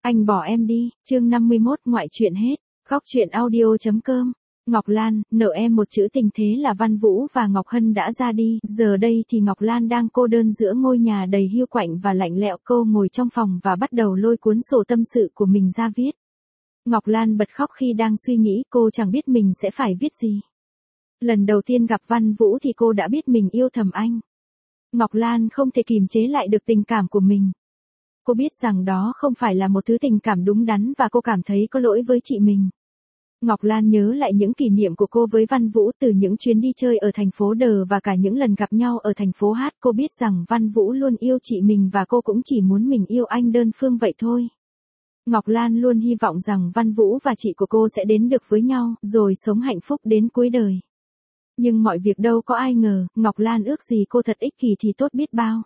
Anh bỏ em đi, chương 51 ngoại truyện hết. Góc truyện audio.com. Ngọc Lan, nợ em một chữ tình. Thế là Văn Vũ và Ngọc Hân đã ra đi, giờ đây thì Ngọc Lan đang cô đơn giữa ngôi nhà đầy hiu quạnh và lạnh lẽo. Cô ngồi trong phòng và bắt đầu lôi cuốn sổ tâm sự của mình ra viết. Ngọc Lan bật khóc khi đang suy nghĩ, cô chẳng biết mình sẽ phải viết gì. Lần đầu tiên gặp Văn Vũ thì cô đã biết mình yêu thầm anh. Ngọc Lan không thể kìm chế lại được tình cảm của mình. Cô biết rằng đó không phải là một thứ tình cảm đúng đắn và cô cảm thấy có lỗi với chị mình. Ngọc Lan nhớ lại những kỷ niệm của cô với Văn Vũ, từ những chuyến đi chơi ở thành phố Đờ và cả những lần gặp nhau ở thành phố Hát. Cô biết rằng Văn Vũ luôn yêu chị mình và cô cũng chỉ muốn mình yêu anh đơn phương vậy thôi. Ngọc Lan luôn hy vọng rằng Văn Vũ và chị của cô sẽ đến được với nhau, rồi sống hạnh phúc đến cuối đời. Nhưng mọi việc đâu có ai ngờ, Ngọc Lan ước gì cô thật ích kỷ thì tốt biết bao.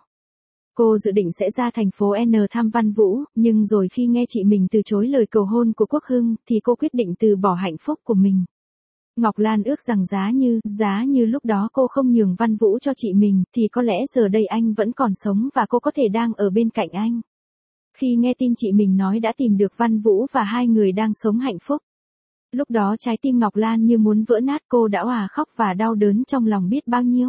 Cô dự định sẽ ra thành phố N thăm Văn Vũ, nhưng rồi khi nghe chị mình từ chối lời cầu hôn của Quốc Hưng, thì cô quyết định từ bỏ hạnh phúc của mình. Ngọc Lan ước rằng giá như lúc đó cô không nhường Văn Vũ cho chị mình, thì có lẽ giờ đây anh vẫn còn sống và cô có thể đang ở bên cạnh anh. Khi nghe tin chị mình nói đã tìm được Văn Vũ và hai người đang sống hạnh phúc, lúc đó trái tim Ngọc Lan như muốn vỡ nát, cô đã òa khóc và đau đớn trong lòng biết bao nhiêu.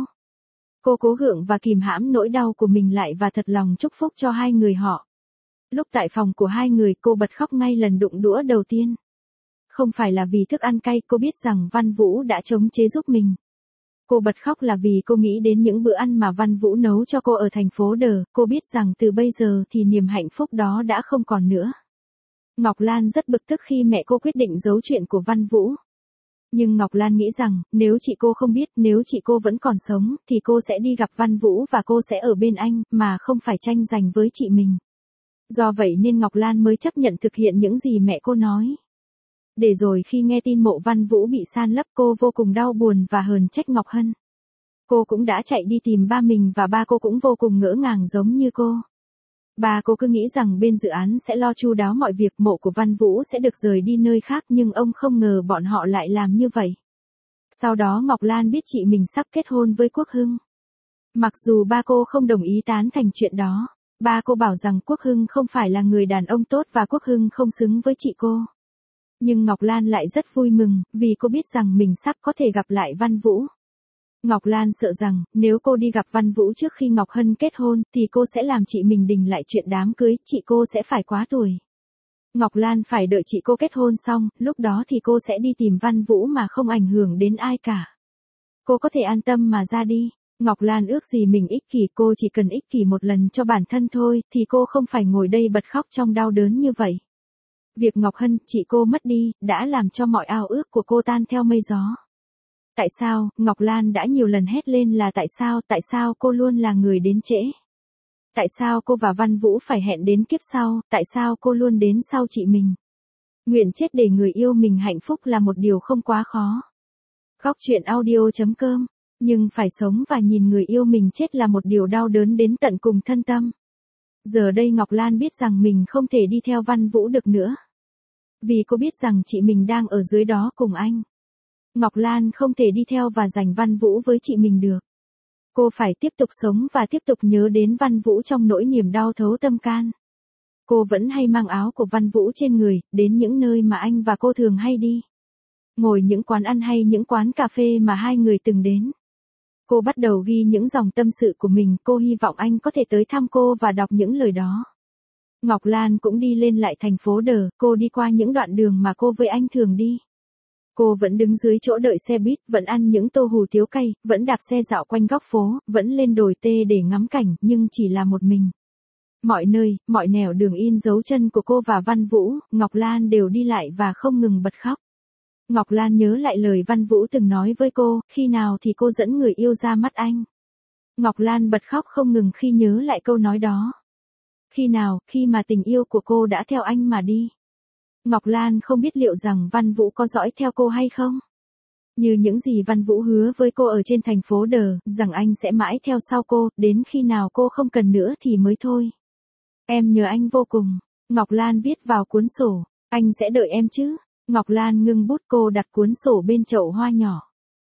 Cô cố gượng và kìm hãm nỗi đau của mình lại và thật lòng chúc phúc cho hai người họ. Lúc tại phòng của hai người, cô bật khóc ngay lần đụng đũa đầu tiên. Không phải là vì thức ăn cay, cô biết rằng Văn Vũ đã chống chế giúp mình. Cô bật khóc là vì cô nghĩ đến những bữa ăn mà Văn Vũ nấu cho cô ở thành phố Đờ. Cô biết rằng từ bây giờ thì niềm hạnh phúc đó đã không còn nữa. Ngọc Lan rất bực tức khi mẹ cô quyết định giấu chuyện của Văn Vũ. Nhưng Ngọc Lan nghĩ rằng, nếu chị cô không biết, nếu chị cô vẫn còn sống, thì cô sẽ đi gặp Văn Vũ và cô sẽ ở bên anh, mà không phải tranh giành với chị mình. Do vậy nên Ngọc Lan mới chấp nhận thực hiện những gì mẹ cô nói. Để rồi khi nghe tin mộ Văn Vũ bị san lấp, cô vô cùng đau buồn và hờn trách Ngọc Hân. Cô cũng đã chạy đi tìm ba mình và ba cô cũng vô cùng ngỡ ngàng giống như cô. Ba cô cứ nghĩ rằng bên dự án sẽ lo chu đáo mọi việc, mộ của Văn Vũ sẽ được rời đi nơi khác, nhưng ông không ngờ bọn họ lại làm như vậy. Sau đó Ngọc Lan biết chị mình sắp kết hôn với Quốc Hưng. Mặc dù ba cô không đồng ý tán thành chuyện đó, ba cô bảo rằng Quốc Hưng không phải là người đàn ông tốt và Quốc Hưng không xứng với chị cô. Nhưng Ngọc Lan lại rất vui mừng, vì cô biết rằng mình sắp có thể gặp lại Văn Vũ. Ngọc Lan sợ rằng, nếu cô đi gặp Văn Vũ trước khi Ngọc Hân kết hôn, thì cô sẽ làm chị mình đình lại chuyện đám cưới, chị cô sẽ phải quá tuổi. Ngọc Lan phải đợi chị cô kết hôn xong, lúc đó thì cô sẽ đi tìm Văn Vũ mà không ảnh hưởng đến ai cả. Cô có thể an tâm mà ra đi. Ngọc Lan ước gì mình ích kỷ, cô chỉ cần ích kỷ một lần cho bản thân thôi, thì cô không phải ngồi đây bật khóc trong đau đớn như vậy. Việc Ngọc Hân, chị cô mất đi, đã làm cho mọi ao ước của cô tan theo mây gió. Tại sao, Ngọc Lan đã nhiều lần hét lên là tại sao cô luôn là người đến trễ? Tại sao cô và Văn Vũ phải hẹn đến kiếp sau, tại sao cô luôn đến sau chị mình? Nguyện chết để người yêu mình hạnh phúc là một điều không quá khó. Góc truyện audio.com, nhưng phải sống và nhìn người yêu mình chết là một điều đau đớn đến tận cùng thân tâm. Giờ đây Ngọc Lan biết rằng mình không thể đi theo Văn Vũ được nữa. Vì cô biết rằng chị mình đang ở dưới đó cùng anh. Ngọc Lan không thể đi theo và giành Văn Vũ với chị mình được. Cô phải tiếp tục sống và tiếp tục nhớ đến Văn Vũ trong nỗi niềm đau thấu tâm can. Cô vẫn hay mang áo của Văn Vũ trên người, đến những nơi mà anh và cô thường hay đi. Ngồi những quán ăn hay những quán cà phê mà hai người từng đến. Cô bắt đầu ghi những dòng tâm sự của mình, cô hy vọng anh có thể tới thăm cô và đọc những lời đó. Ngọc Lan cũng đi lên lại thành phố Đờ, cô đi qua những đoạn đường mà cô với anh thường đi. Cô vẫn đứng dưới chỗ đợi xe buýt, vẫn ăn những tô hủ tiếu cay, vẫn đạp xe dạo quanh góc phố, vẫn lên đồi tê để ngắm cảnh, nhưng chỉ là một mình. Mọi nơi, mọi nẻo đường in dấu chân của cô và Văn Vũ, Ngọc Lan đều đi lại và không ngừng bật khóc. Ngọc Lan nhớ lại lời Văn Vũ từng nói với cô, khi nào thì cô dẫn người yêu ra mắt anh. Ngọc Lan bật khóc không ngừng khi nhớ lại câu nói đó. Khi nào, khi mà tình yêu của cô đã theo anh mà đi. Ngọc Lan không biết liệu rằng Văn Vũ có dõi theo cô hay không. Như những gì Văn Vũ hứa với cô ở trên thành phố Đờ, rằng anh sẽ mãi theo sau cô, đến khi nào cô không cần nữa thì mới thôi. Em nhớ anh vô cùng. Ngọc Lan viết vào cuốn sổ, anh sẽ đợi em chứ. Ngọc Lan ngưng bút, cô đặt cuốn sổ bên chậu hoa nhỏ.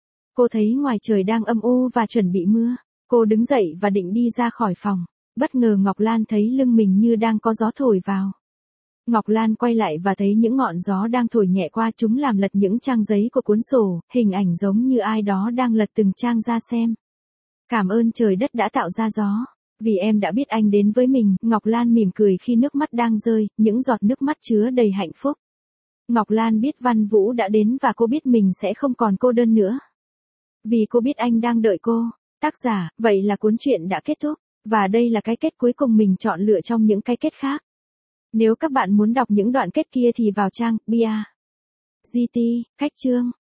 Cô thấy ngoài trời đang âm u và chuẩn bị mưa. Cô đứng dậy và định đi ra khỏi phòng. Bất ngờ Ngọc Lan thấy lưng mình như đang có gió thổi vào. Ngọc Lan quay lại và thấy những ngọn gió đang thổi nhẹ qua chúng làm lật những trang giấy của cuốn sổ, hình ảnh giống như ai đó đang lật từng trang ra xem. Cảm ơn trời đất đã tạo ra gió. Vì em đã biết anh đến với mình, Ngọc Lan mỉm cười khi nước mắt đang rơi, những giọt nước mắt chứa đầy hạnh phúc. Ngọc Lan biết Văn Vũ đã đến và cô biết mình sẽ không còn cô đơn nữa. Vì cô biết anh đang đợi cô. Tác giả, vậy là cuốn truyện đã kết thúc. Và đây là cái kết cuối cùng mình chọn lựa trong những cái kết khác. Nếu các bạn muốn đọc những đoạn kết kia thì vào trang bia.gt, cách chương.